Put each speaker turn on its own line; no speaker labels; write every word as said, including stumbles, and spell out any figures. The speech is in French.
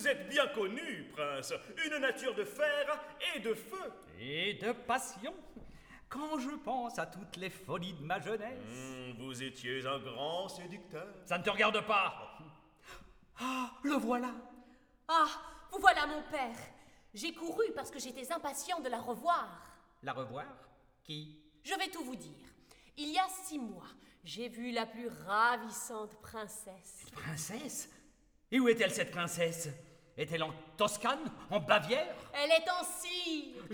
Vous êtes bien connu, prince. Une nature de fer et de feu.
Et de passion. Quand je pense à toutes les folies de ma jeunesse...
Mmh, vous étiez un grand séducteur.
Ça ne te regarde pas. Ah, le voilà.
Ah, vous voilà mon père. J'ai couru parce que j'étais impatient de la revoir.
La revoir? Qui?
Je vais tout vous dire. Il y a six mois, j'ai vu la plus ravissante princesse.
Une princesse? Et où est-elle, cette princesse? Est-elle en Toscane? En Bavière?
Elle est en cire.